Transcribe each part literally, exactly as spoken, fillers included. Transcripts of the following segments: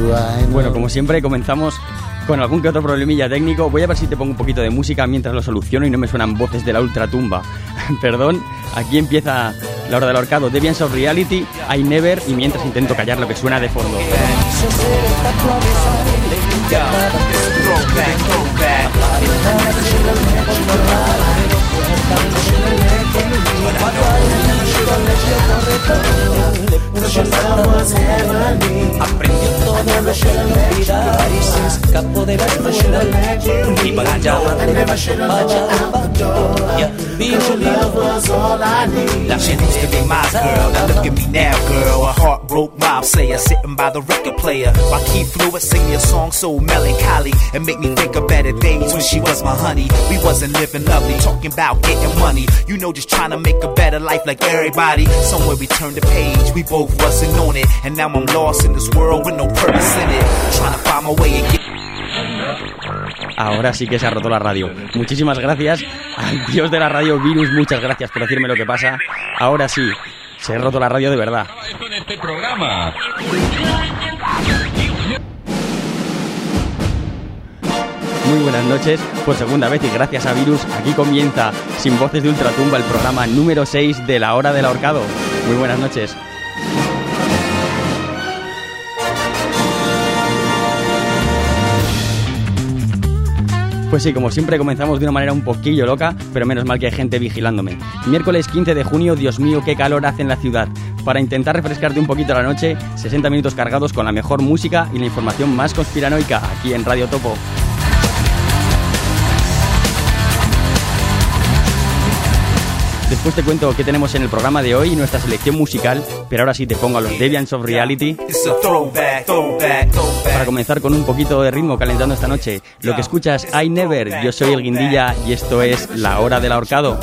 Bueno, como siempre comenzamos con algún que otro problemilla técnico. Voy a ver si te pongo un poquito de música mientras lo soluciono y no me suenan voces de la ultratumba. Perdón, aquí empieza la hora del ahorcado. Deviants of Reality, I Never, y mientras intento callar lo que suena de fondo. Aprendió todo lo que olvidar y se escapó de la escuela y para allá Now she used to be my girl, now look at me now, girl. A heart broke mob slayer, sitting by the record player while Keith Lewis sing me a song so melancholy and make me think of better days when she was my honey. We wasn't living lovely, talking about getting money, you know, just trying to make a better life like everybody. Somewhere we turned the page, we both wasn't on it, and now I'm lost in this world with no purpose in it, trying to find my way and get. Ahora sí que se ha roto la radio. Muchísimas gracias al dios de la radio, Virus. Muchas gracias por decirme lo que pasa. Ahora sí, se ha roto la radio de verdad. Con este programa. Muy buenas noches, por segunda vez y gracias a Virus, aquí comienza Sin Voces de Ultratumba, el programa número seis de la hora del ahorcado. Muy buenas noches. Pues sí, como siempre comenzamos de una manera un poquillo loca, pero menos mal que hay gente vigilándome. Miércoles quince de junio, Dios mío, qué calor hace en la ciudad. Para intentar refrescarte un poquito la noche, sesenta minutos cargados con la mejor música y la información más conspiranoica aquí en Radio Topo. Después te cuento qué tenemos en el programa de hoy y nuestra selección musical, pero ahora sí te pongo a los Deviants of Reality. Para comenzar con un poquito de ritmo calentando esta noche, lo que escuchas, I Never, yo soy el Guindilla y esto es La Hora del Ahorcado.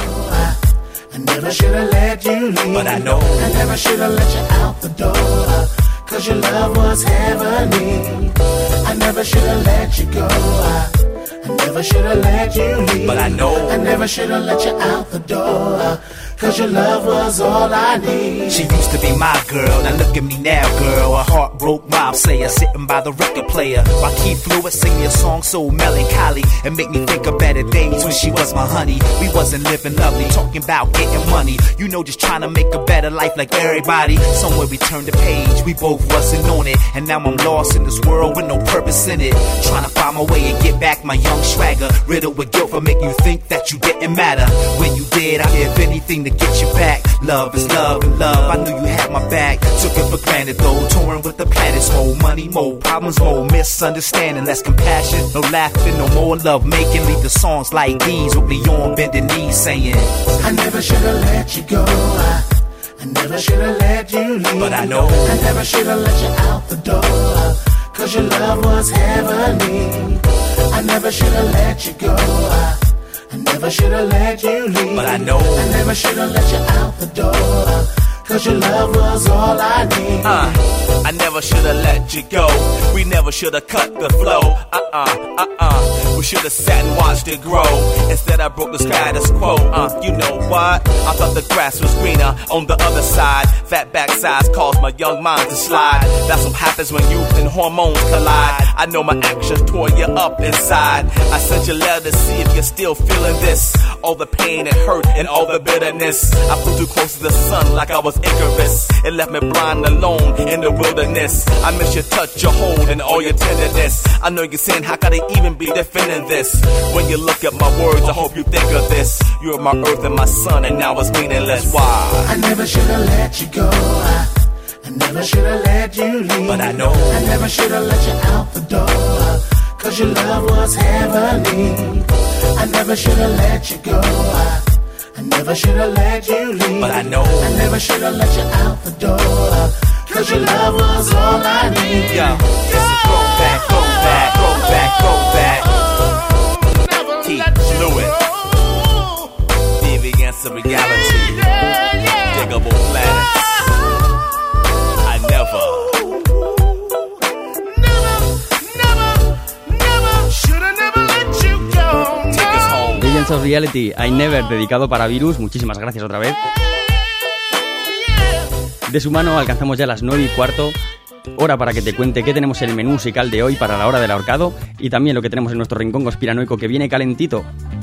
I never should've let you leave, but I know I never should've let you out the door, cause your love was all I need. She used to be my girl, now look at me now, girl. A heart broke mob slayer, sitting by the record player while Keith Lewis sing me a song so melancholy and make me think of better days when she was my honey. We wasn't living lovely, talking about getting money, you know, just trying to make a better life like everybody. Somewhere we turned the page, we both wasn't on it, and now I'm lost in this world with no purpose in it, trying to find my way and get back my young swagger, riddled with guilt for making you think that you didn't matter. When you did, I'd give anything to get you back. Love is love and love, I knew you had my back. Took it for granted though, touring with the planets. More money, more problems, more misunderstanding, less compassion, no laughing, no more love making. Leave the songs like these with me on bending knees saying, I never should've let you go, I, I never should've let you leave, but I know I never should've let you out the door, cause your love was heavenly. I never should've let you go, I, I never should've let you leave, but I know I never should've let you out the door, cause your love was all I need. Uh, I never should've let you go. We never should've cut the flow. Uh-uh, uh-uh. We should've sat and watched it grow. Instead I broke the status quo. Uh, you know what? I thought the grass was greener on the other side. Fat back size caused my young mind to slide. That's what happens when youth and hormones collide. I know my actions tore you up inside. I sent you a letter to see if you're still feeling this. All the pain and hurt and all the bitterness. I flew too close to the sun like I was Icarus. It left me blind alone in the wilderness. I miss your touch, your hold, and all your tenderness. I know you're saying, how could I even be defending this? When you look at my words, I hope you think of this. You're my earth and my sun, and now it's meaningless. Why? I never should've let you go, I, I never should've let you leave, but I know I never should've let you out the door, cause your love was heavenly. I never should've let you go, I, I never should've let you leave, but I know I never should've let you out the door, cause your love was all I need. Yo, this is go back, go back, go back, go back. Keith Lewis, Deviants of Reality, Diggable Planets. I never, never, never, should've never let you go. take us home. Deviants of Reality, I Never, dedicado para Virus. Muchísimas gracias otra vez. De su mano alcanzamos ya las nueve y cuarto. hora para que te cuente qué tenemos en el menú musical de hoy para la hora del ahorcado y también lo que tenemos en nuestro rincón conspiranoico que viene calentito.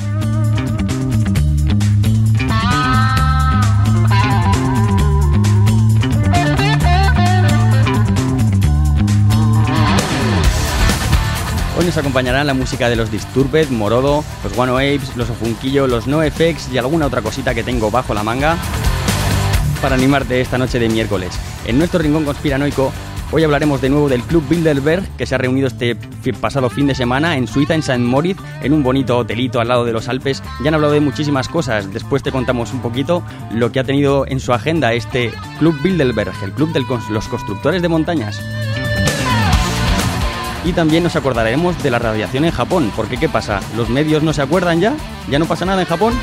Hoy nos acompañarán la música de los Disturbed, Morodo, los One Apes, los Ofunquillo, los NoFX y alguna otra cosita que tengo bajo la manga para animarte esta noche de miércoles. En nuestro rincón conspiranoico hoy hablaremos de nuevo del Club Bilderberg, que se ha reunido este pasado fin de semana en Suiza, en Saint Moritz, en un bonito hotelito al lado de los Alpes. Ya han hablado de muchísimas cosas. Después te contamos un poquito lo que ha tenido en su agenda este Club Bilderberg, el club de los constructores de montañas. Y también nos acordaremos de la radiación en Japón, porque ¿qué pasa? ¿Los medios no se acuerdan ya? ¿Ya no pasa nada en Japón?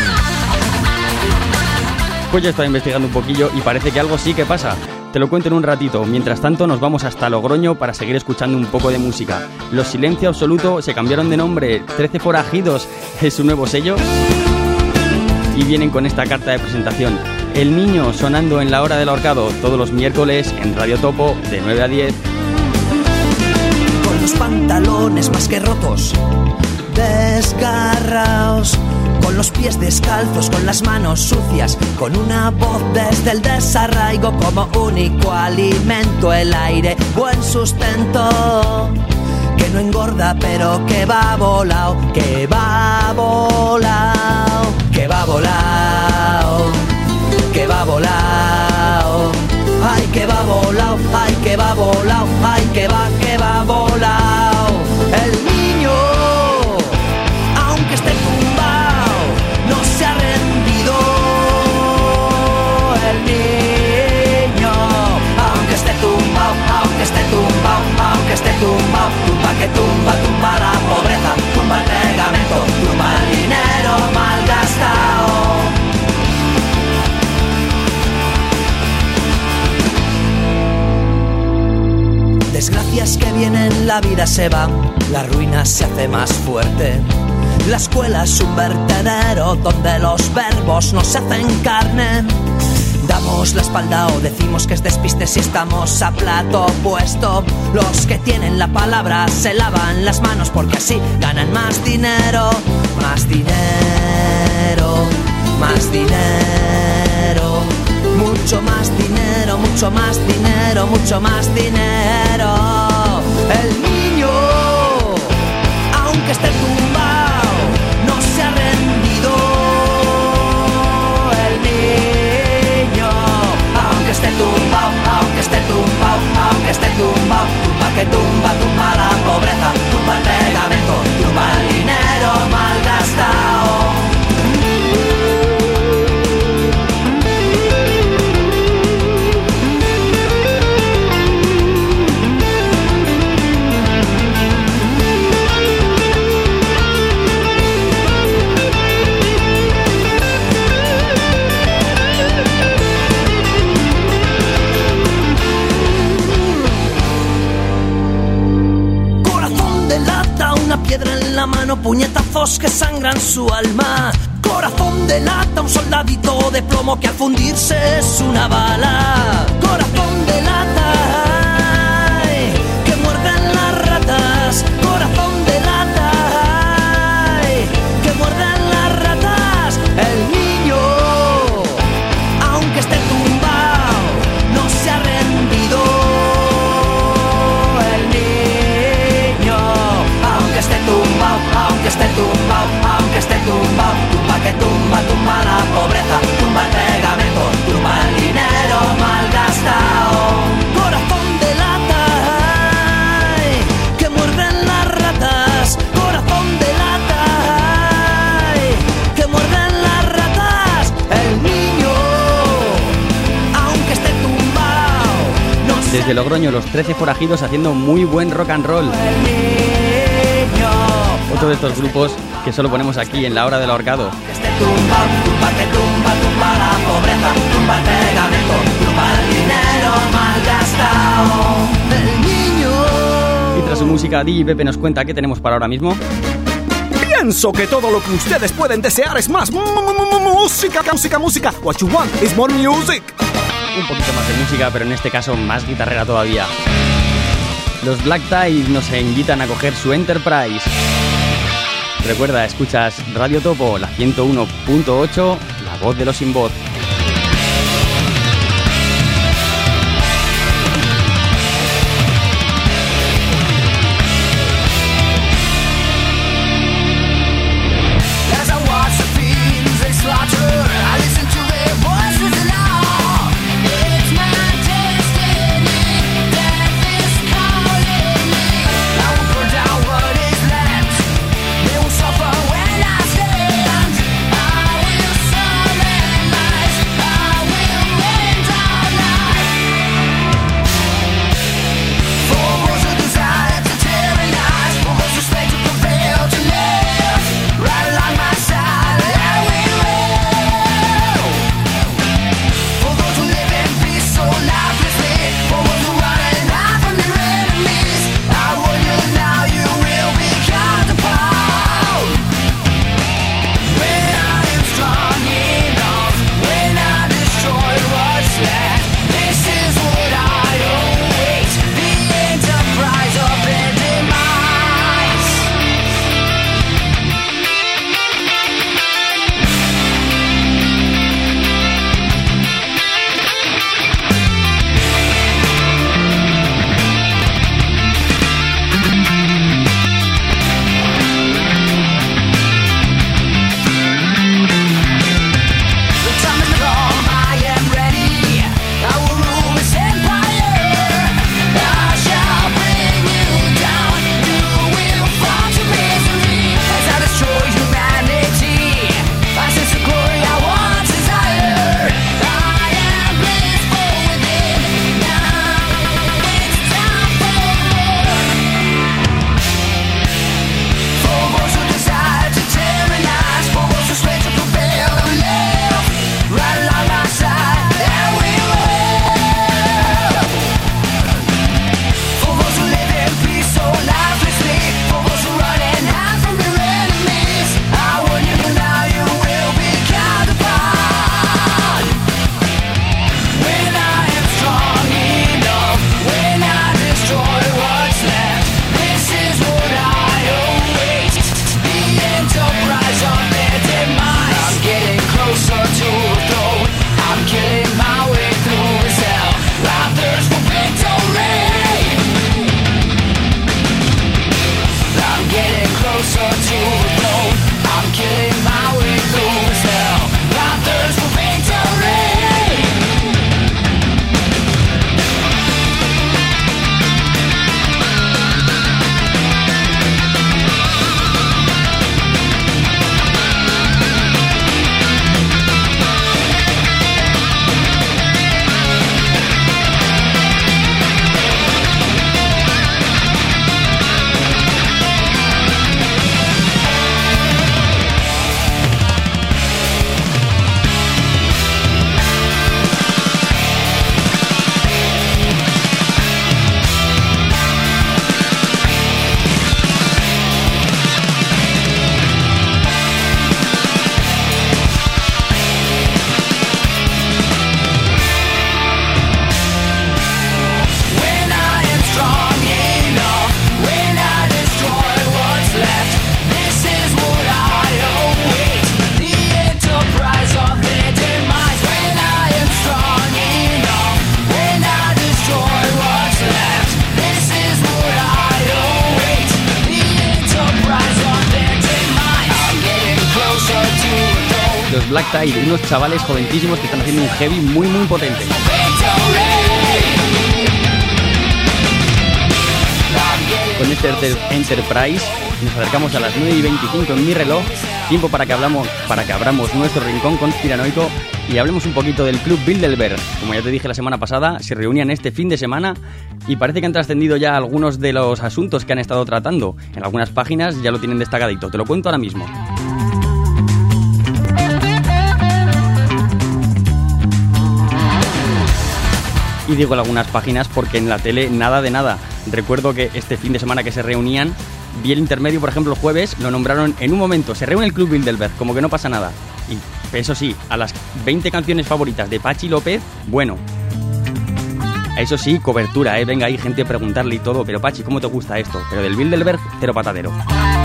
Pues ya estoy investigando un poquillo y parece que algo sí que pasa. Te lo cuento en un ratito. Mientras tanto nos vamos hasta Logroño para seguir escuchando un poco de música. Los Silencio Absoluto se cambiaron de nombre, trece Forajidos es su nuevo sello y vienen con esta carta de presentación. El Niño sonando en la hora del ahorcado todos los miércoles en Radio Topo de nueve a diez. Los pantalones más que rotos, desgarraos, con los pies descalzos, con las manos sucias, con una voz desde el desarraigo como único alimento, el aire, buen sustento, que no engorda pero que va volao, que va volao, que va volao, que va volao. Ay, que va volao, ay, que va volao, ay, que va, que va volao. El niño, aunque esté tumbado, no se ha rendido. El niño, aunque esté tumbado, aunque esté tumbado, aunque esté tumbado, tumba que tumba, tumba la pobreza, tumba el pegamento, tumba el dinero malgastado. Desgracias que vienen, la vida se va, la ruina se hace más fuerte. La escuela es un vertedero donde los verbos no se hacen carne. Damos la espalda o decimos que es despiste si estamos a plato puesto. Los que tienen la palabra se lavan las manos porque así ganan más dinero. Más dinero, más dinero. Mucho más dinero, mucho más dinero, mucho más dinero. El niño, aunque esté tumbado, no se ha rendido. El niño, aunque esté tumbado, aunque esté tumbado, aunque esté tumbado, tumba que tumba, tumba la pobreza, tumba el pegamento, tumba el dinero malgastado. Piedra en la mano, puñetazos que sangran su alma. Corazón de lata, un soldadito de plomo que al fundirse es una bala. Corazón de lata, ay, que muerden las ratas. Corazón de lata, ay, que muerden las ratas. El niño, aunque esté tumbado, no se ha rendido. Aunque esté tumbado, aunque esté tumbado, tumba que tumba, tumba la pobreza, tumba el pegamento, tumba el dinero malgastado. Corazón de lata, ay, que muerden las ratas. Corazón de lata, ay, que muerden las ratas. El niño, aunque esté tumbado, no se... Desde Logroño, los trece Forajidos haciendo muy buen rock and roll. Otro de estos grupos que solo ponemos aquí en la hora del ahorcado. Y tras su música, D J Pepe nos cuenta qué tenemos para ahora mismo. Pienso que todo lo que ustedes pueden desear es más música, música, música. What you want is more music. un poquito más de música, pero en este caso más guitarrera todavía. Los Black Tide nos invitan a coger su Enterprise. Recuerda, escuchas Radio Topo, la ciento uno punto ocho, la voz de los sin voz. Los Black Tide, unos chavales joventísimos que están haciendo un heavy muy muy potente. Con este Enterprise nos acercamos a las nueve y veinticinco en mi reloj, tiempo para que, hablamos, para que abramos nuestro rincón conspiranoico y hablemos un poquito del Club Bilderberg. Como ya te dije la semana pasada, se reunían este fin de semana y parece que han trascendido ya algunos de los asuntos que han estado tratando. En algunas páginas ya lo tienen destacadito, te lo cuento ahora mismo. Y digo en algunas páginas porque en la tele nada de nada. Recuerdo que este fin de semana que se reunían, vi el intermedio, por ejemplo, el jueves, lo nombraron en un momento. Se reúne el Club Bilderberg, como que no pasa nada. Y eso sí, a las veinte canciones favoritas de Pachi López, bueno, Eso sí, cobertura, ¿eh? Venga, hay gente a preguntarle y todo, pero Pachi, ¿cómo te gusta esto? Pero del Bilderberg, cero patadero.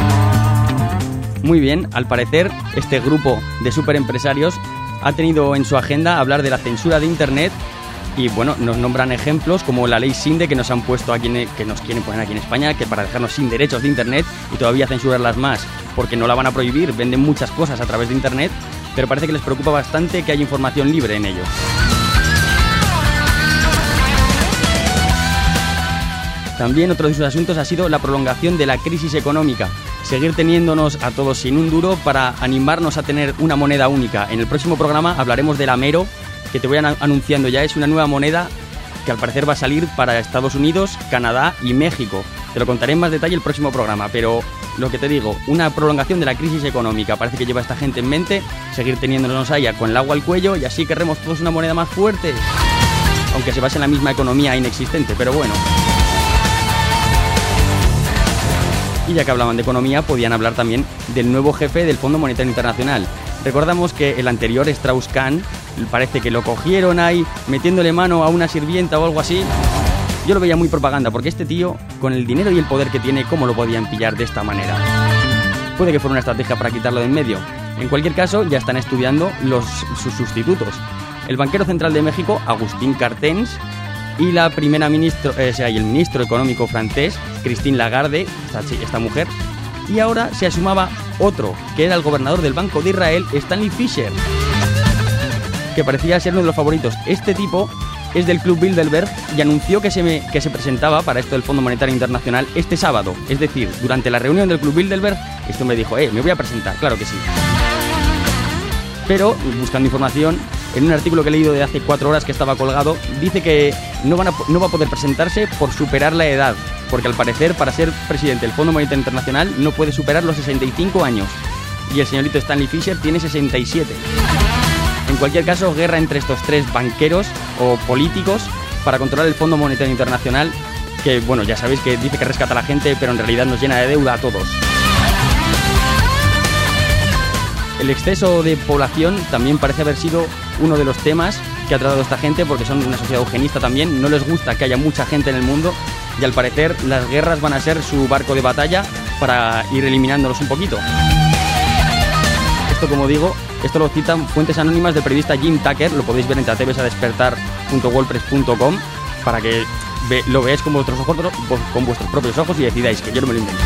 Muy bien, al parecer, este grupo de superempresarios ha tenido en su agenda hablar de la censura de Internet y, bueno, nos nombran ejemplos como la ley Sinde que nos han puesto aquí, en, que nos quieren poner aquí en España, que para dejarnos sin derechos de Internet y todavía censurarlas más, porque no la van a prohibir, venden muchas cosas a través de Internet, pero parece que les preocupa bastante que haya información libre en ello. También otro de sus asuntos ha sido la prolongación de la crisis económica. Seguir teniéndonos a todos sin un duro para animarnos a tener una moneda única. En el próximo programa hablaremos del Amero, que te voy anunciando ya. Es una nueva moneda que al parecer va a salir para Estados Unidos, Canadá y México. Te lo contaré en más detalle el próximo programa, pero lo que te digo, una prolongación de la crisis económica. Parece que lleva esta gente en mente, seguir teniéndonos ahí con el agua al cuello y así querremos todos una moneda más fuerte. Aunque se base en la misma economía inexistente, pero bueno. Y ya que hablaban de economía, podían hablar también del nuevo jefe del Fondo Monetario Internacional. Recordamos que el anterior, Strauss-Kahn, parece que lo cogieron ahí metiéndole mano a una sirvienta o algo así. Yo lo veía muy propaganda, porque este tío, con el dinero y el poder que tiene, ¿cómo lo podían pillar de esta manera? Puede que fuera una estrategia para quitarlo de en medio. En cualquier caso, ya están estudiando los, sus sustitutos. El banquero central de México, Agustín Carstens, y la primera ministra, eh, o sea, y el ministro económico francés, Christine Lagarde, esta, esta mujer, y ahora se sumaba otro, que era el gobernador del Banco de Israel, Stanley Fischer, que parecía ser uno de los favoritos. Este tipo es del Club Bilderberg y anunció que se, me, que se presentaba para esto del Fondo Monetario Internacional este sábado, es decir, durante la reunión del Club Bilderberg, este me dijo, eh, me voy a presentar, claro que sí. Pero, buscando información, en un artículo que he leído de hace cuatro horas que estaba colgado, dice que no, van a, no va a poder presentarse por superar la edad, porque al parecer para ser presidente del Fondo Monetario Internacional no puede superar los sesenta y cinco años, y el señorito Stanley Fischer tiene sesenta y siete. En cualquier caso, guerra entre estos tres banqueros o políticos para controlar el Fondo Monetario Internacional, que, bueno, ya sabéis que dice que rescata a la gente, pero en realidad nos llena de deuda a todos. El exceso de población también parece haber sido uno de los temas que ha tratado esta gente, porque son una sociedad eugenista también, no les gusta que haya mucha gente en el mundo y al parecer las guerras van a ser su barco de batalla para ir eliminándolos un poquito. Esto, como digo, esto lo citan fuentes anónimas del periodista Jim Tucker, lo podéis ver en atreves a despertar punto wordpress punto com para que ve, lo veáis con vuestros ojos, con vuestros propios ojos y decidáis, que yo no me lo invento.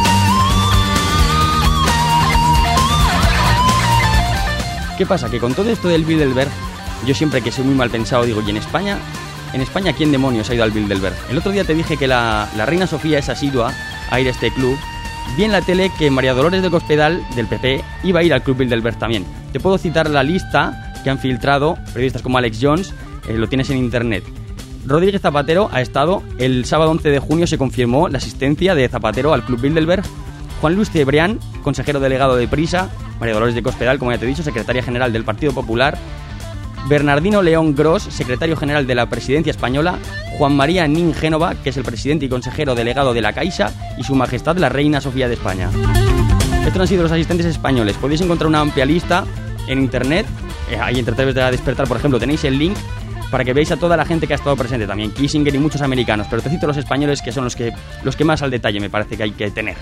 ¿Qué pasa? Que con todo esto del Bilderberg, yo siempre que soy muy mal pensado digo, ¿y en España? ¿En España quién demonios ha ido al Bilderberg? El otro día te dije que la, la reina Sofía es asidua a ir a este club. Vi en la tele que María Dolores de Cospedal, del P P, iba a ir al club Bilderberg también. Te puedo citar la lista que han filtrado periodistas como Alex Jones, eh, lo tienes en internet. Rodríguez Zapatero ha estado, el sábado once de junio se confirmó la asistencia de Zapatero al club Bilderberg. Juan Luis Cebrián, consejero delegado de Prisa. María Dolores de Cospedal, como ya te he dicho, secretaria general del Partido Popular. Bernardino León Gros, secretario general de la Presidencia Española. Juan María Nin Génova, que es el presidente y consejero delegado de la Caixa. Y su majestad la reina Sofía de España. Estos han sido los asistentes españoles. Podéis encontrar una amplia lista en internet. Eh, ahí entre Atreves de Despertar, por ejemplo, tenéis el link para que veáis a toda la gente que ha estado presente también. Kissinger y muchos americanos. Pero te cito los españoles, que son los que, los que más al detalle me parece que hay que tener.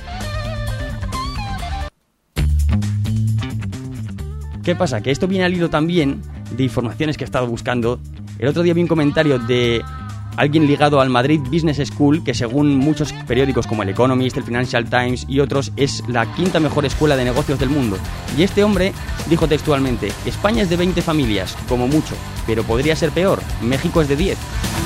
¿Qué pasa? Que esto viene al hilo también de informaciones que he estado buscando. El otro día vi un comentario de alguien ligado al Madrid Business School, que según muchos periódicos como el Economist, el Financial Times y otros, es la quinta mejor escuela de negocios del mundo. Y este hombre dijo textualmente, España es de veinte familias, como mucho, pero podría ser peor, México es de diez.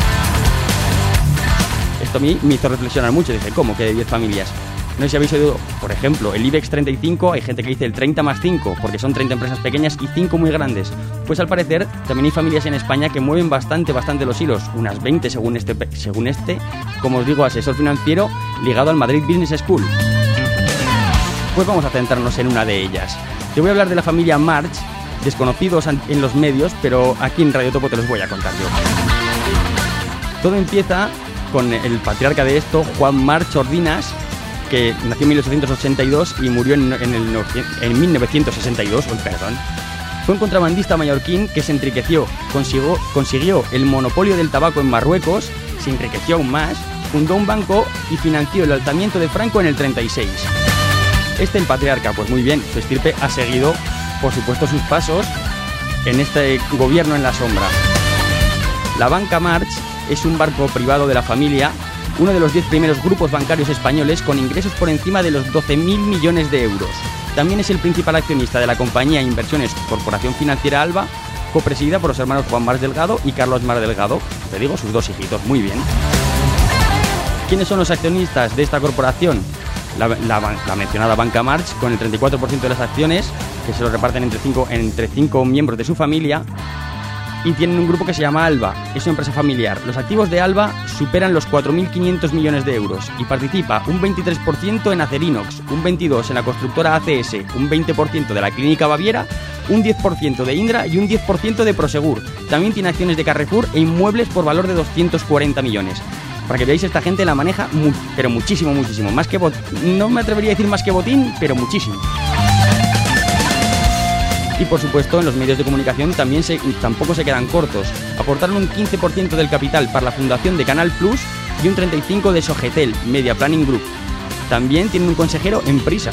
Esto a mí me hizo reflexionar mucho, dije, ¿cómo que de diez familias? No sé si habéis oído, por ejemplo, el IBEX treinta y cinco, hay gente que dice el treinta más cinco, porque son treinta empresas pequeñas y cinco muy grandes. Pues al parecer, también hay familias en España que mueven bastante, bastante los hilos, unas veinte según este, según este, como os digo, asesor financiero ligado al Madrid Business School. Pues vamos a centrarnos en una de ellas. Te voy a hablar de la familia March, desconocidos en los medios, pero aquí en Radio Topo te los voy a contar yo. Todo empieza con el patriarca de esto, Juan March Ordinas, que nació en mil ochocientos ochenta y dos y murió en, en, el, en mil novecientos sesenta y dos, oh, perdón. Fue un contrabandista mallorquín que se enriqueció, consiguió, consiguió el monopolio del tabaco en Marruecos se enriqueció aún más, fundó un banco y financió el alzamiento de Franco en el treinta y seis. Este, el patriarca, pues muy bien, su estirpe ha seguido, por supuesto, sus pasos en este gobierno en la sombra. La Banca March es un banco privado de la familia, uno de los diez primeros grupos bancarios españoles con ingresos por encima de los doce mil millones de euros. También es el principal accionista de la compañía Inversiones Corporación Financiera Alba, copresidida por los hermanos Juan March Delgado y Carlos March Delgado, te digo, sus dos hijitos, muy bien. ¿Quiénes son los accionistas de esta corporación? La, la, la mencionada Banca March, con el treinta y cuatro por ciento de las acciones, que se lo reparten entre cinco, entre cinco miembros de su familia, y tienen un grupo que se llama Alba, es una empresa familiar. Los activos de Alba superan los cuatro mil quinientos millones de euros y participa un veintitrés por ciento en Acerinox, un veintidós por ciento en la constructora A C S, un veinte por ciento de la Clínica Baviera, un diez por ciento de Indra y un diez por ciento de Prosegur. También tiene acciones de Carrefour e inmuebles por valor de doscientos cuarenta millones. Para que veáis, esta gente la maneja, mu- pero muchísimo, muchísimo. Más que bot- no me atrevería a decir más que botín, pero muchísimo. Y por supuesto, en los medios de comunicación también se, tampoco se quedan cortos. Aportaron un quince por ciento del capital para la fundación de Canal Plus y un treinta y cinco por ciento de Sogetel, Media Planning Group. También tienen un consejero en Prisa.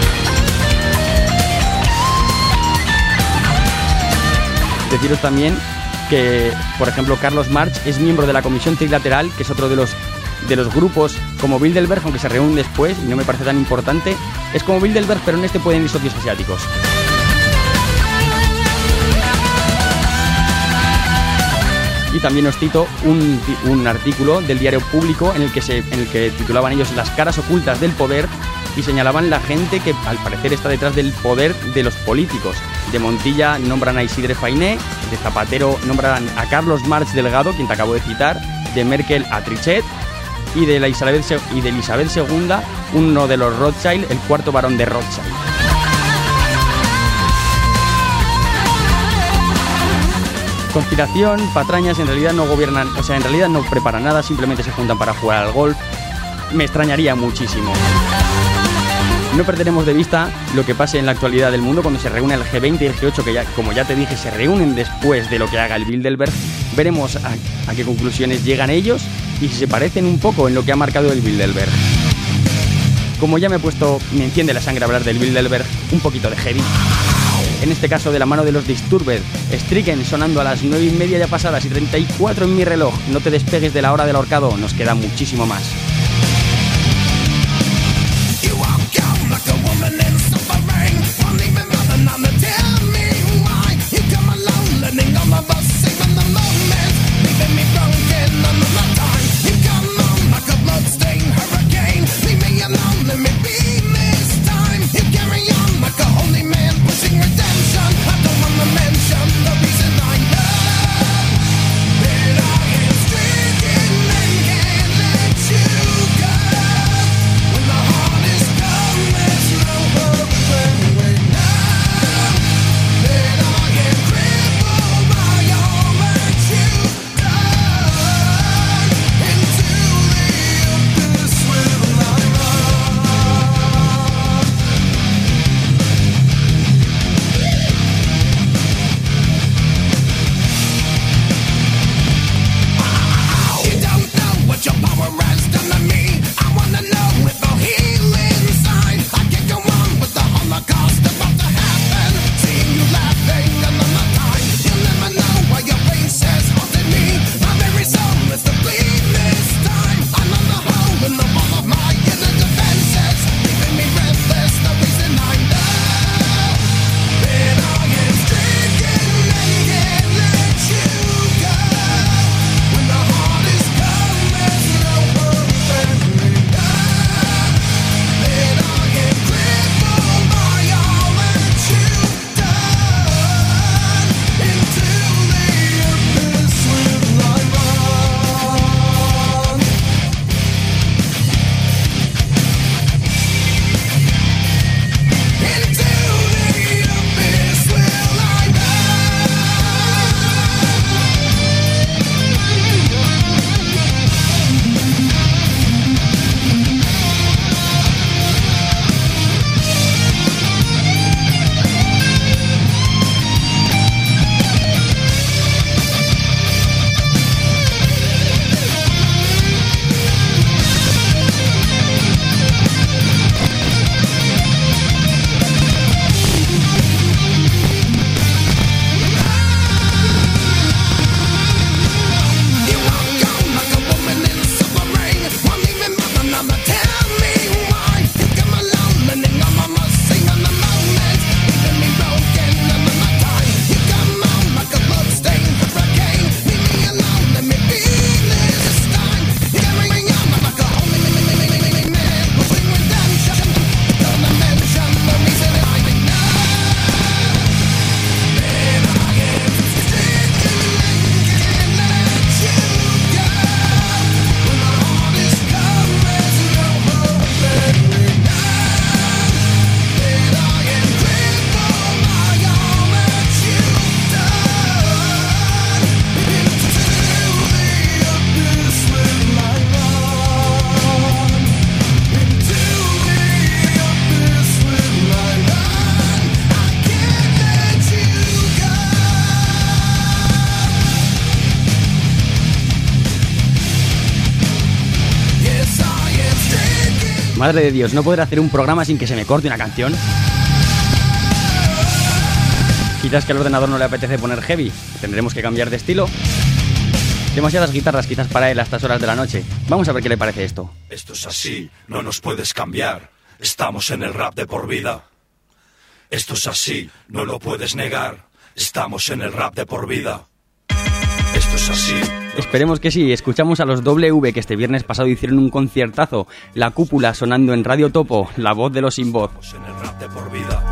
Deciros también que, por ejemplo, Carlos March es miembro de la Comisión Trilateral, que es otro de los, de los grupos como Bilderberg, aunque se reúnen después y no me parece tan importante. Es como Bilderberg, pero en este pueden ir socios asiáticos. Y también os cito un, un artículo del Diario Público en el, que se, en el que titulaban ellos Las caras ocultas del poder y señalaban la gente que al parecer está detrás del poder de los políticos. De Montilla nombran a Isidre Fainé, de Zapatero nombran a Carlos March Delgado, quien te acabo de citar, de Merkel a Trichet y de, la Isabel, y de Elizabeth segunda, uno de los Rothschild, el cuarto barón de Rothschild. Conspiración, patrañas, en realidad no gobiernan, o sea, en realidad no preparan nada, simplemente se juntan para jugar al golf. Me extrañaría muchísimo. No perderemos de vista lo que pase en la actualidad del mundo cuando se reúne el G veinte y el G ocho, que ya, como ya te dije, se reúnen después de lo que haga el Bilderberg. Veremos a, a qué conclusiones llegan ellos y si se parecen un poco en lo que ha marcado el Bilderberg. Como ya me he puesto, me enciende la sangre hablar del Bilderberg, un poquito de heavy. En este caso de la mano de los Disturbed, Stricken sonando a las nueve y media ya pasadas y treinta y cuatro en mi reloj. No te despegues de la hora del ahorcado, nos queda muchísimo más. You Madre de Dios, ¿no podré hacer un programa sin que se me corte una canción? Quizás que al ordenador no le apetece poner heavy. Tendremos que cambiar de estilo. Demasiadas guitarras quizás para él a estas horas de la noche. Vamos a ver qué le parece esto. Esto es así, no nos puedes cambiar. Estamos en el rap de por vida. Esto es así, no lo puedes negar. Estamos en el rap de por vida. Esto es así. Esperemos que sí. Escuchamos a los W que este viernes pasado hicieron un conciertazo. La Cúpula sonando en Radio Topo, la voz de los sin voz. En el rap de por vida.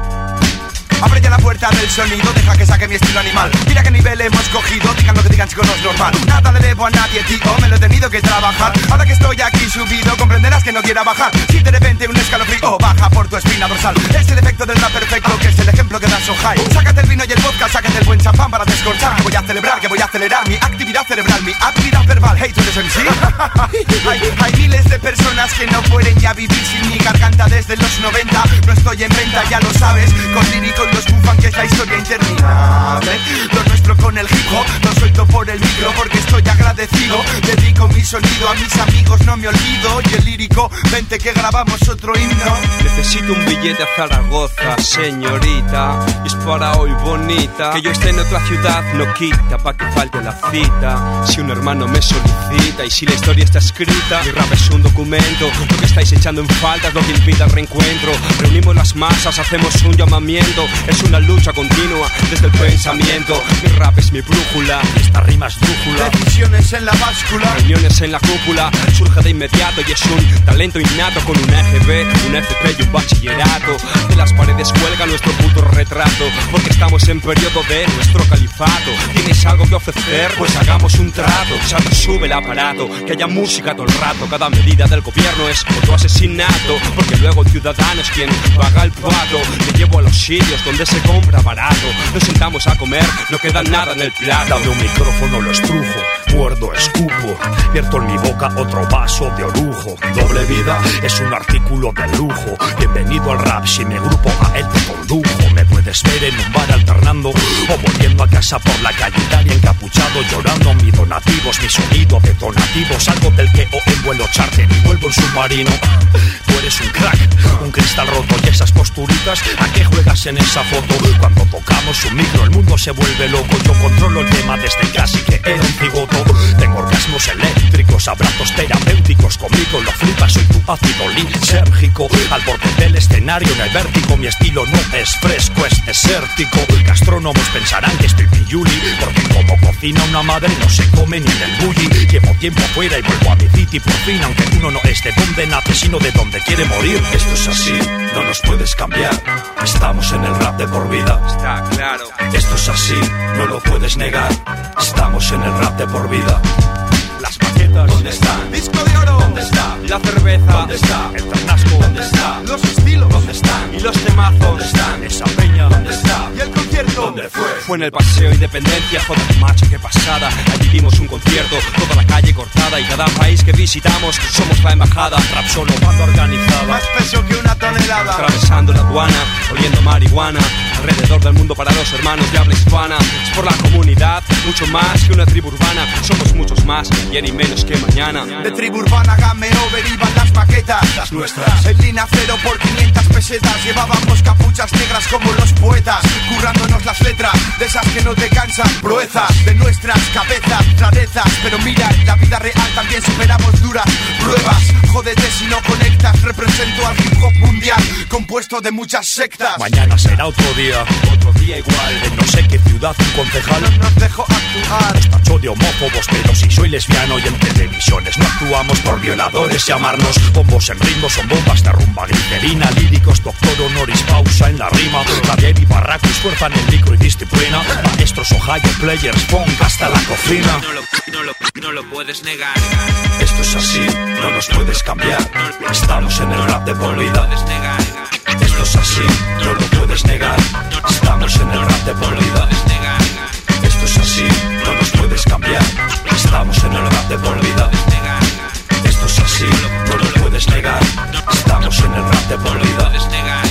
Abre ya la puerta del sonido, deja que saque mi estilo animal. Mira qué nivel hemos cogido, digan lo que digan chicos, no es normal. Nada le debo a nadie, tío, me lo he tenido que trabajar. Ahora que estoy aquí subido, comprenderás que no quiera bajar. Si de repente un escalofrío baja por tu espina dorsal, es el efecto del rap perfecto, que es el ejemplo que da Sohai. Sácate el vino y el vodka, sácate el buen champán para descorchar. Que voy a celebrar, que voy a acelerar mi actividad cerebral, mi actividad verbal. Hey, ¿tú eres M C? hay, hay miles de personas que no pueden ya vivir sin mi garganta desde los noventa. No estoy en venta, ya lo sabes, con lírico y los bufan que es la historia interminable. Lo nuestro con el hip hop, lo suelto por el micro porque estoy agradecido. Dedico mi sonido a mis amigos, no me olvido. Y el lírico, vente que grabamos otro himno. Necesito un billete a Zaragoza, señorita, y es para hoy bonita. Que yo esté en otra ciudad no quita pa' que falte la cita. Si un hermano me solicita y si la historia está escrita, mi rap es un documento. Lo que estáis echando en falta es lo que impide el reencuentro. Reunimos las masas, hacemos un llamamiento. Es una lucha continua desde el pensamiento. Mi rap es mi brújula, esta rima es brújula. Decisiones en la báscula, reuniones en la cúpula. Surge de inmediato y es un talento innato. Con un E G B, un F P y un bachillerato. De las paredes cuelga nuestro puto retrato, porque estamos en periodo de nuestro califato. ¿Tienes algo que ofrecer? Pues hagamos un trato. Santo, sube el aparato, que haya música todo el rato. Cada medida del gobierno es otro asesinato, porque luego el ciudadano es quien paga el pato. Te llevo a los sitios donde se compra barato. Nos sentamos a comer, no queda nada en el plato. Dame un micrófono, lo estrujo, muerdo, escupo, vierto en mi boca otro vaso de orujo. Doble vida es un artículo de lujo. Bienvenido al rap, si mi grupo a él te condujo. Me puedes ver en un bar alternando o volviendo a casa por la calle Italia encapuchado, llorando. Mi donativo es mi sonido detonativo. Salgo del que o en vuelo charter y vuelvo en submarino. Tú eres un crack, un cristal roto y esas posturitas, ¿a qué juegas en esa foto? Cuando tocamos un micro el mundo se vuelve loco. Yo controlo el tema desde casi que era un cigoto. Tengo orgasmos eléctricos, abrazos terapéuticos. Conmigo lo flipas, soy tu ácido lisérgico. Al borde del escenario en el vértigo. Mi estilo no es fresco, es desértico. Gastrónomos pensarán que estoy pilluli, porque como cocina una madre no se come ni en el bulli. Llevo tiempo fuera y vuelvo a mi city por fin. Aunque uno no es de donde nace sino de donde quiere morir. Esto es así, no nos puedes cambiar. Estamos en el rap de por vida. Está claro. Esto es así, no lo puedes negar. Estamos en el rap de por vida. Las maquetas, ¿dónde están? disco de oro, ¿Dónde está? la cerveza, ¿Dónde está? el tarnasco, ¿Dónde está? los estilos, ¿Dónde están? y los temazos, ¿Dónde están? Esa peña, ¿dónde está? y el concierto. ¿Dónde fue? Fue en el Paseo Independencia, joder macho, qué pasada. Allí dimos un concierto, toda la calle cortada. Y cada país que visitamos somos la embajada. Rap solo, banda organizada, Más peso que una tonelada. atravesando la aduana, oliendo marihuana. Alrededor del mundo para los hermanos de habla hispana. Es por la comunidad, mucho más que una tribu urbana. Somos muchos más, y ni menos que mañana. De tribu urbana, game over, iban las maquetas. Las nuestras. En línea cero por quinientas pesetas. Llevábamos capuchas negras como los poetas, currándonos las letras, de esas que no te cansan. Proezas de nuestras cabezas, rarezas. Pero mira, en la vida real también superamos duras pruebas. Jódete si no conectas. Represento al hip hop mundial, compuesto de muchas sectas. Mañana será otro día, otro día igual. En no sé qué ciudad un concejal No nos dejo actuar. nos tachó de homófobos, pero si soy lesbiano y en televisiones no actuamos por violadores. Llamarnos bombos en ritmo son bombas de rumba, glicerina, líricos, doctor honoris pausa en la rima. Javier y Barracus fuerzan el micro y disciplina. Maestros Ohio, players, funk hasta la cocina. No lo, no lo, no lo puedes negar. Esto es así, no nos puedes cambiar. Estamos en el rap de por vida. Puedes negar. Esto es así, no lo puedes negar. Estamos en el rap de por vida. Puedes negar. Esto es así, no nos puedes cambiar. Estamos en el rap de por vida. Negar. Esto es así, no lo puedes negar. Estamos en el rap de por vida. Puedes negar.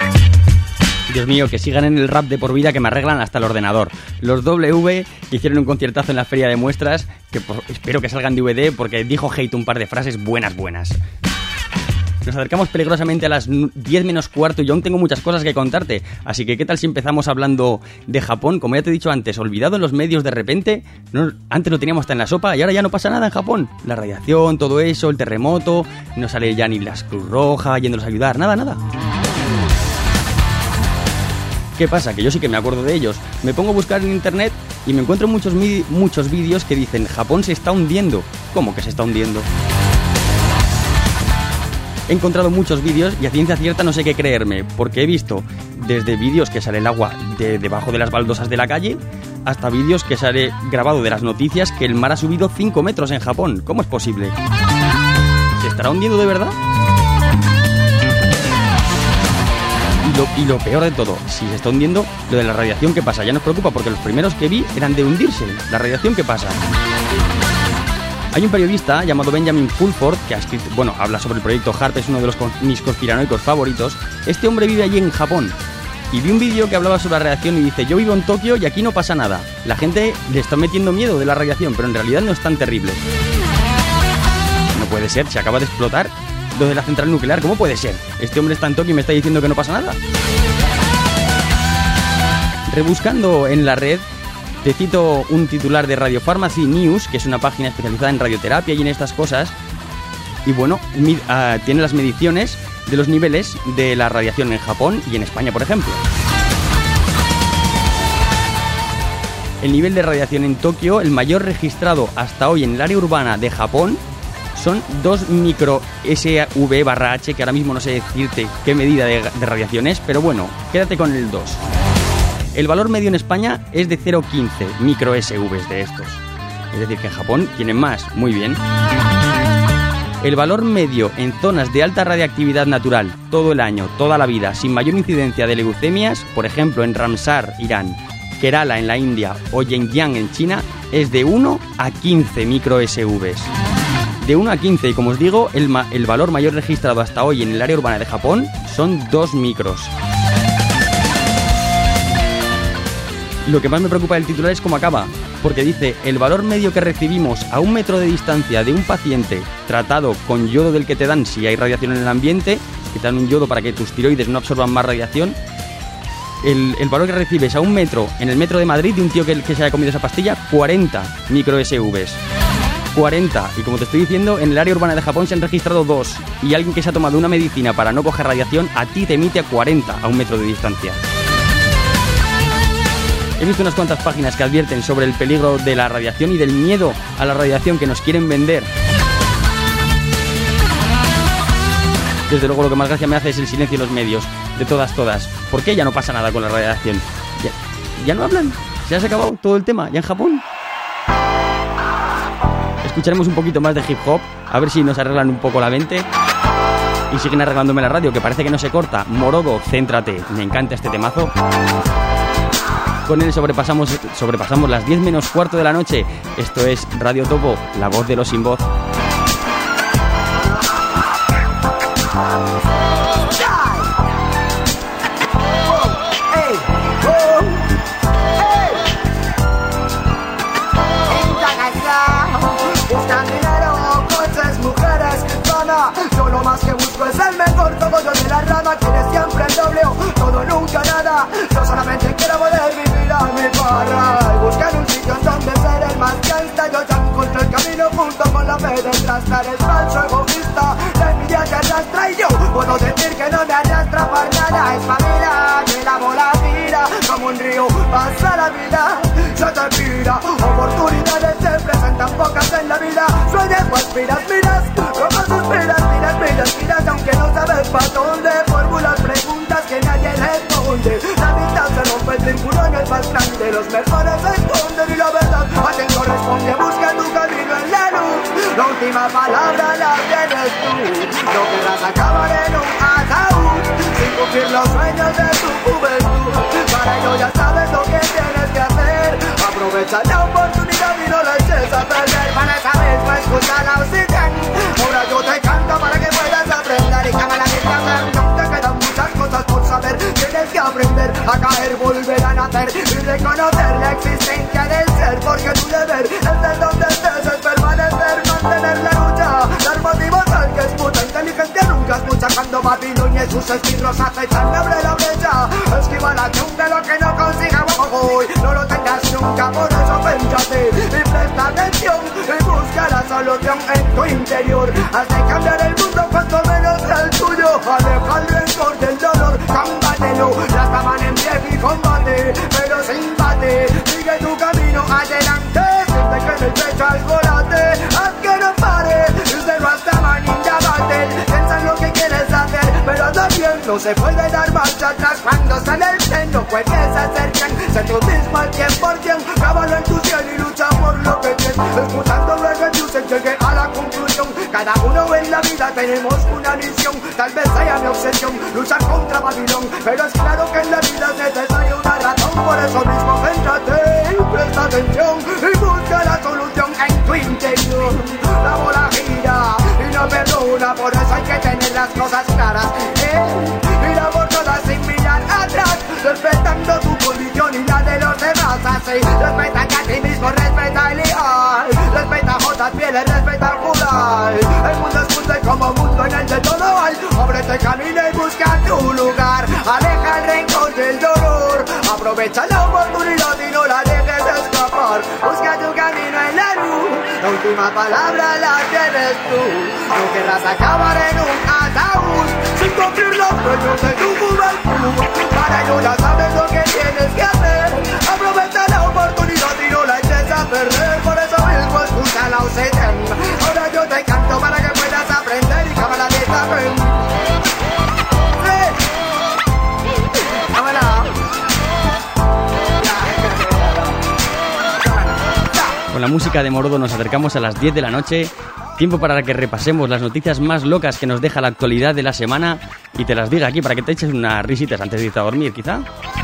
Dios mío, que sigan en el rap de por vida, que me arreglan hasta el ordenador. Los W hicieron un conciertazo en la feria de muestras, que por, espero que salgan D V D, porque dijo Hate un par de frases buenas, buenas. Nos acercamos peligrosamente a las diez menos cuarto y yo aún tengo muchas cosas que contarte. Así que, ¿qué tal si empezamos hablando de Japón? Como ya te he dicho antes, olvidado en los medios de repente. No, antes lo teníamos hasta en la sopa y ahora ya no pasa nada en Japón. La radiación, todo eso, el terremoto, no sale ya ni la Cruz Roja yéndolos a ayudar, nada, nada. ¿Qué pasa? Que yo sí que me acuerdo de ellos. Me pongo a buscar en internet y me encuentro muchos, muchos vídeos que dicen Japón se está hundiendo. ¿Cómo que se está hundiendo? He encontrado muchos vídeos y a ciencia cierta no sé qué creerme, porque he visto desde vídeos que sale el agua de debajo de las baldosas de la calle hasta vídeos que sale grabado de las noticias que el mar ha subido cinco metros en Japón. ¿Cómo es posible? ¿Se estará hundiendo de verdad? Y lo, y lo peor de todo, si se está hundiendo, lo de la radiación, ¿qué pasa? Ya nos preocupa porque los primeros que vi eran de hundirse. ¿La radiación qué pasa? Hay un periodista llamado Benjamin Fulford que ha escrito, bueno, habla sobre el proyecto HARP, es uno de los con, mis conspiranoicos favoritos. Este hombre vive allí en Japón y vi un vídeo que hablaba sobre la radiación y dice: yo vivo en Tokio y aquí no pasa nada. La gente le está metiendo miedo de la radiación, pero en realidad no es tan terrible. No puede ser, se acaba de explotar lo de la central nuclear, ¿cómo puede ser? Este hombre está en Tokio y me está diciendo que no pasa nada. Rebuscando en la red, te cito un titular de Radio Pharmacy News, que es una página especializada en radioterapia y en estas cosas. Y bueno, mi, uh, tiene las mediciones de los niveles de la radiación en Japón y en España, por ejemplo. El nivel de radiación en Tokio, el mayor registrado hasta hoy en el área urbana de Japón, son dos micro S V barra H, que ahora mismo no sé decirte qué medida de, de radiación es, pero bueno, quédate con el dos. El valor medio en España es de cero coma quince micro S Vs de estos. Es decir, que en Japón tienen más. Muy bien. El valor medio en zonas de alta radiactividad natural todo el año, toda la vida, sin mayor incidencia de leucemias, por ejemplo en Ramsar, Irán, Kerala en la India o Xinjiang en China, es de uno a quince micro S Vs. De uno a quince, y como os digo, el, ma- el valor mayor registrado hasta hoy en el área urbana de Japón son dos micros. Lo que más me preocupa del titular es cómo acaba, porque dice: el valor medio que recibimos a un metro de distancia de un paciente tratado con yodo del que te dan si hay radiación en el ambiente, que te dan un yodo para que tus tiroides no absorban más radiación, el, el valor que recibes a un metro en el metro de Madrid de un tío que, que se haya comido esa pastilla, cuarenta micro S Vs. cuarenta, y como te estoy diciendo, en el área urbana de Japón se han registrado dos, y alguien que se ha tomado una medicina para no coger radiación, a ti te emite a cuarenta a un metro de distancia. He visto unas cuantas páginas que advierten sobre el peligro de la radiación y del miedo a la radiación que nos quieren vender. Desde luego lo que más gracia me hace es el silencio de los medios, de todas, todas. ¿Por qué ya no pasa nada con la radiación? ¿Ya, ya no hablan? ¿Se ha acabado todo el tema? ¿Ya en Japón? Escucharemos un poquito más de hip hop, a ver si nos arreglan un poco la mente. Y siguen arreglándome la radio, que parece que no se corta. Morodo, céntrate. Me encanta este temazo. Con él sobrepasamos, sobrepasamos las diez menos cuarto de la noche. Esto es Radio Topo, la voz de los sin voz. Yo lo más que busco es el mejor cogollo de la rama. Quieres siempre el doble o todo nunca nada. Yo solamente quiero poder vivir a mi barra y buscar un sitio en donde ser el más gangsta. Yo ya encontré el camino junto con la fe detrás. Eres falso egoísta, la envidia te arrastra y yo puedo decir que no me arrastra para nada. Es familia, que lavo la vida como un río pasa la vida. Se te pida, oportunidades se presentan pocas en la vida. Sueñas o aspiras, miras, como suspiras, miras, miras, miras, aunque no sabes pa' dónde. Formulas preguntas que nadie responde. La mitad se rompe el círculo en el más grande. Los mejores se esconden y la verdad a quien corresponde. Busca tu camino en la luz. La última palabra la tienes tú. No querrás acabar en un ataúd sin cumplir los sueños de tu juventud. Para ello ya sabes lo que tienes que hacer. Aprovecha la oportunidad y no la eches a perder. Para esa vez no escucha la oxígeno. Ahora yo te canto para que puedas aprender. Y cámara que te te quedan muchas cosas por saber. Tienes que aprender a caer, volver a nacer y reconocer la existencia del ser. Porque tu deber es el donde estés, es permanecer, mantener la lucha. Dar motivos al que es puta inteligencia nunca es puta. sacando Babilonia y sus esbirros acechan. Abre la brecha, esquiva la jungla, lo que no consiga hoy no lo tengas nunca, por eso pénchate y presta atención y busca la solución en tu interior. Has de cambiar el mundo cuanto menos el tuyo. Aleja el rencor del dolor, combátelo. Ya estaban en pie y combate, pero sin bate. Sigue tu camino adelante, siente que en el pecho algo late. Haz que no pare, desde Rastaman Ninja Battle. Piensa en lo que quieres hacer, pero también no se puede dar marcha atrás. Cuando sale el tren no puedes hacer bien. Sé tú mismo al cien por cien, cábalo en tu cielo y lucha por lo que tienes. Escuchando Reggae Music llegué a la conclusión. Cada uno en la vida tenemos una misión. Tal vez sea mi obsesión luchar contra Babilón, pero es claro que en la vida es necesaria una razón. Por eso mismo céntrate y presta atención y busca la solución en tu interior. La bola gira y no perdona, por eso hay que tener las cosas claras, ¿eh? Mira por todas sin mirar atrás, respetando tu posición y la de los demás. Así, respeta que a ti mismo, respeta el ideal, respeta a J. Pieles, respeta al Judal. El mundo es mundo y como mundo en el de todo hay. Ábrete camino y busca tu lugar. Aleja el rencor del dolor. Aprovecha la oportunidad y no la dejes escapar. Busca tu camino en la luz. La última palabra la tienes tú. No querrás acabar en un ataúd sin cumplir los sueños de tu juventud. Para ello ya sabes lo que tienes que hacer. Aprovecha la oportunidad y no la eches a perder. Por eso mismo escucha la O C D. Ahora yo te canto para que puedas aprender y cámara de saber. Con la música de Morodo nos acercamos a las diez de la noche. Tiempo para que repasemos las noticias más locas que nos deja la actualidad de la semana y te las diga aquí para que te eches unas risitas antes de irte a dormir, quizá.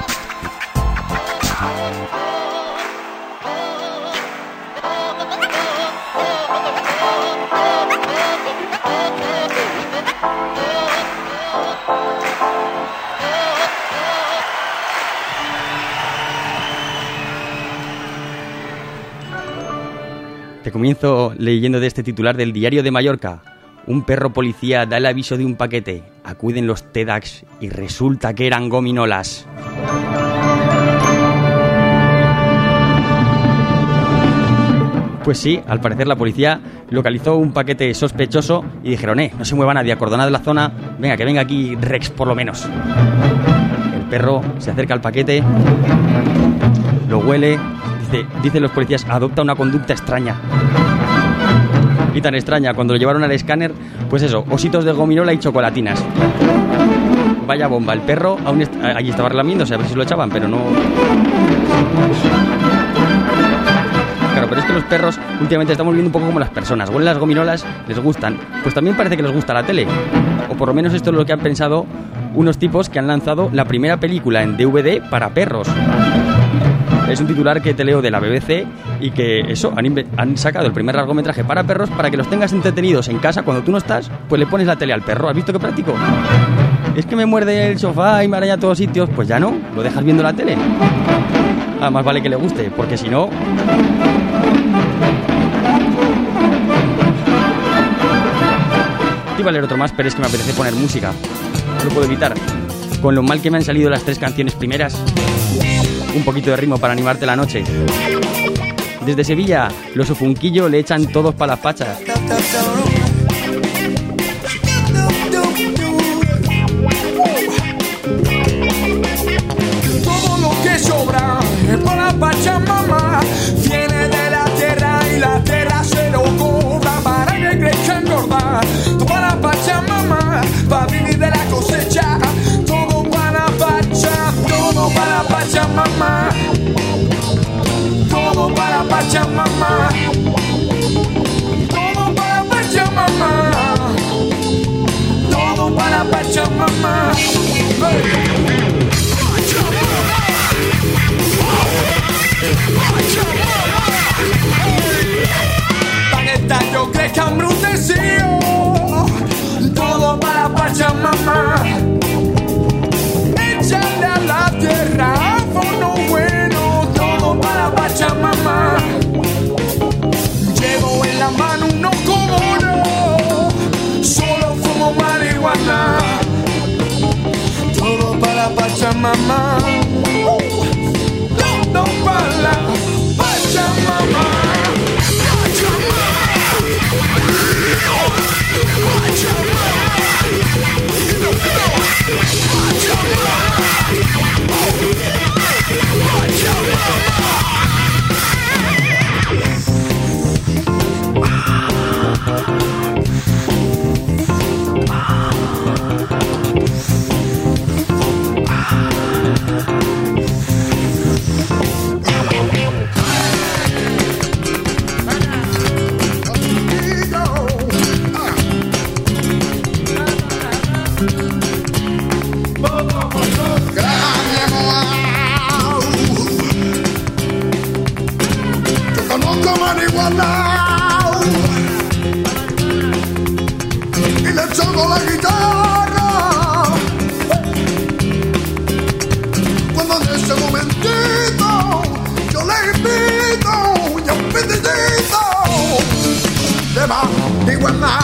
Te comienzo leyendo de este titular del Diario de Mallorca. Un perro policía da el aviso de un paquete. Acuden los T DAX y resulta que eran gominolas. Pues sí, al parecer la policía localizó un paquete sospechoso y dijeron, eh, no se mueva nadie, acordonad la zona, venga, que venga aquí Rex por lo menos. El perro se acerca al paquete, lo huele. Dice, dicen los policías, adopta una conducta extraña. Y tan extraña, cuando lo llevaron al escáner, pues eso, ositos de gominola y chocolatinas. Vaya bomba, el perro aún est- allí estaba relamiéndose, a ver si lo echaban, pero no... Claro, pero es que los perros últimamente estamos viendo un poco como las personas. Huelen las gominolas, les gustan. Pues también parece que les gusta la tele. O por lo menos esto es lo que han pensado unos tipos que han lanzado la primera película en D V D para perros. Es un titular que te leo de la B B C y que eso, han, inve- han sacado el primer largometraje para perros para que los tengas entretenidos en casa. Cuando tú no estás, pues le pones la tele al perro. ¿Has visto qué práctico? Es que me muerde el sofá y me araña a todos sitios. Pues ya no, lo dejas viendo la tele. Ah, más vale que le guste, porque si no... Iba a leer otro más, pero es que me apetece poner música. No lo puedo evitar. Con lo mal que me han salido las tres canciones primeras... Un poquito de ritmo para animarte la noche. Desde Sevilla, los Ofunquillo le echan todos para las pachas. Todo lo que sobra es para Pachamama. Viene de la tierra y la tierra se lo cobra. Para que crezca engordar. Para Pachamama, para vivir de la cosecha. Todo para Pachamama. Todo para Pachamama. Todo para Pachamama. Todo para Pachamama. Todo para Pachamama. Paneta yo creo que embruteció. Todo para Pachamama. Échale a la tierra abono bueno. Todo para Pachamama. Llevo en la mano unos comunos. Solo fumo marihuana. la Pachamama. Todo para la Pachamama. Y le toco la guitarra cuando en ese momentito yo le invito y a un pedidito de marihuana.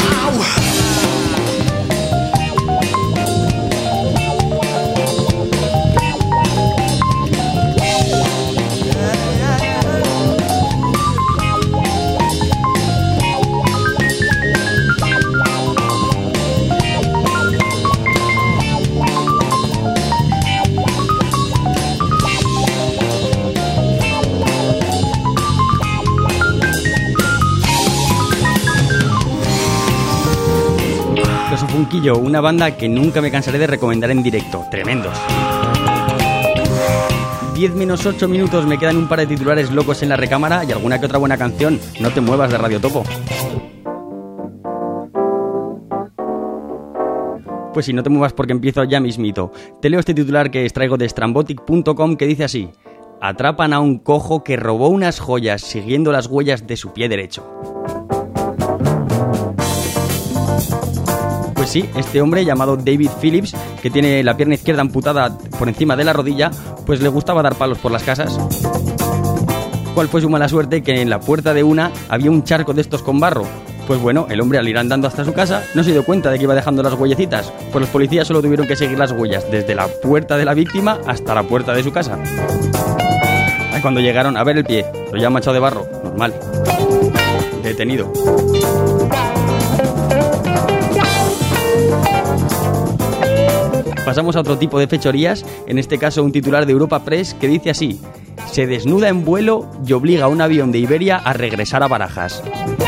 Funquillo, una banda que nunca me cansaré de recomendar en directo. Tremendos. diez menos ocho minutos, me quedan un par de titulares locos en la recámara y alguna que otra buena canción. No te muevas de Radio Topo. Pues sí, no te muevas porque empiezo ya mismito. Te leo este titular que extraigo de Strambotic punto com que dice así: atrapan a un cojo que robó unas joyas siguiendo las huellas de su pie derecho. Pues sí, este hombre llamado David Phillips, que tiene la pierna izquierda amputada por encima de la rodilla, pues le gustaba dar palos por las casas. ¿Cuál fue su mala suerte? Que en la puerta de una había un charco de estos con barro. Pues bueno, el hombre al ir andando hasta su casa no se dio cuenta de que iba dejando las huellecitas, pues los policías solo tuvieron que seguir las huellas desde la puerta de la víctima hasta la puerta de su casa. Ay, cuando llegaron a ver el pie, lo ya manchado de barro, normal. Detenido. Pasamos a otro tipo de fechorías, en este caso un titular de Europa Press que dice así: se desnuda en vuelo y obliga a un avión de Iberia a regresar a Barajas.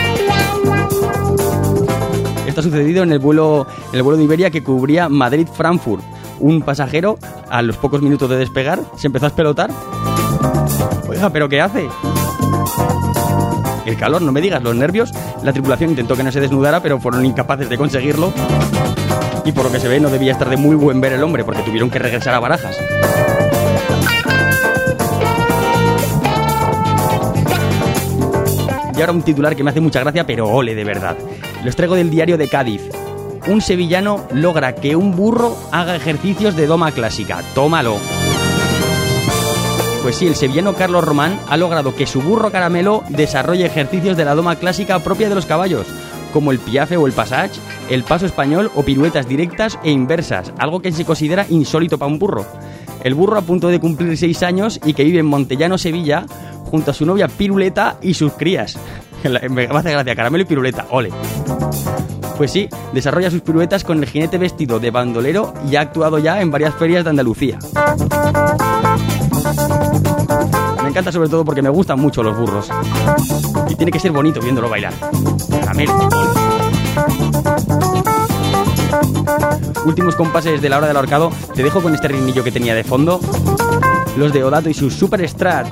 Esto ha sucedido en el vuelo, en el vuelo de Iberia que cubría Madrid-Frankfurt. Un pasajero, a los pocos minutos de despegar, se empezó a espelotar. Oiga, ¿pero qué hace? El calor, no me digas, los nervios. La tripulación intentó que no se desnudara, pero fueron incapaces de conseguirlo. Y por lo que se ve no debía estar de muy buen ver el hombre, porque tuvieron que regresar a Barajas. Y ahora un titular que me hace mucha gracia, pero ole de verdad. Los traigo del diario de Cádiz. Un sevillano logra que un burro haga ejercicios de doma clásica. ¡Tómalo! Pues sí, el sevillano Carlos Román ha logrado que su burro Caramelo desarrolle ejercicios de la doma clásica propia de los caballos, como el piaffe o el passage, el paso español o piruetas directas e inversas, algo que se considera insólito para un burro. El burro a punto de cumplir seis años y que vive en Montellano, Sevilla, junto a su novia Piruleta y sus crías. Me hace gracia, Caramelo y Piruleta, ole. Pues sí, desarrolla sus piruetas con el jinete vestido de bandolero y ha actuado ya en varias ferias de Andalucía. Me encanta sobre todo porque me gustan mucho los burros. Y tiene que ser bonito viéndolo bailar. Caramelo. Últimos compases de la hora del ahorcado. Te dejo con este ritmillo que tenía de fondo. Los de Odato y sus Super Strat.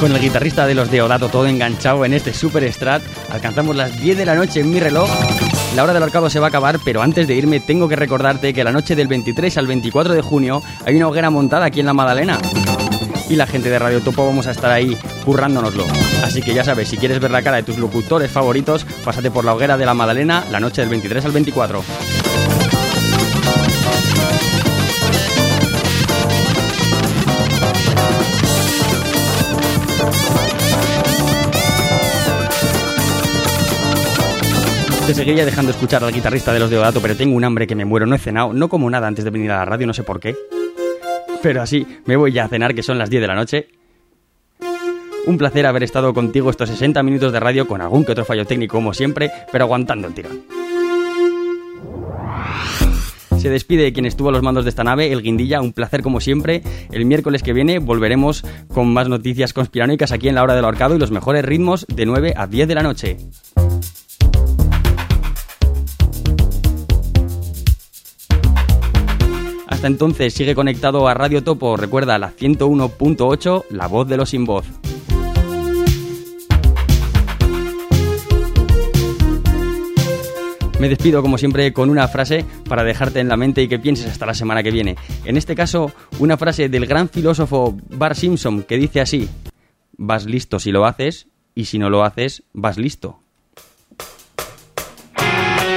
Con el guitarrista de los Deodato todo enganchado en este Super Strat, alcanzamos las diez de la noche en mi reloj. La hora del ahorcado se va a acabar, pero antes de irme tengo que recordarte que la noche del veintitrés al veinticuatro de junio hay una hoguera montada aquí en la Madalena. Y la gente de Radio Topo vamos a estar ahí currándonoslo. Así que ya sabes, si quieres ver la cara de tus locutores favoritos, pásate por la hoguera de la Madalena la noche del veintitrés al veinticuatro. Te seguiría dejando escuchar al guitarrista de los Deodato, pero tengo un hambre que me muero, no he cenado, no como nada antes de venir a la radio, no sé por qué. Pero así, me voy ya a cenar, que son las diez de la noche. Un placer haber estado contigo estos sesenta minutos de radio, con algún que otro fallo técnico como siempre, pero aguantando el tirón. Se despide quien estuvo a los mandos de esta nave, el Guindilla, un placer como siempre. El miércoles que viene volveremos con más noticias conspiranoicas aquí en la hora del ahorcado y los mejores ritmos de nueve a diez de la noche. Hasta entonces sigue conectado a Radio Topo, recuerda la ciento uno punto ocho, la voz de los sin voz. Me despido como siempre con una frase para dejarte en la mente y que pienses hasta la semana que viene. En este caso, una frase del gran filósofo Bart Simpson que dice así: vas listo si lo haces y si no lo haces, vas listo.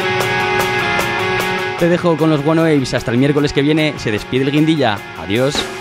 Te dejo con los One Waves. Hasta el miércoles que viene. Se despide el Guindilla. Adiós.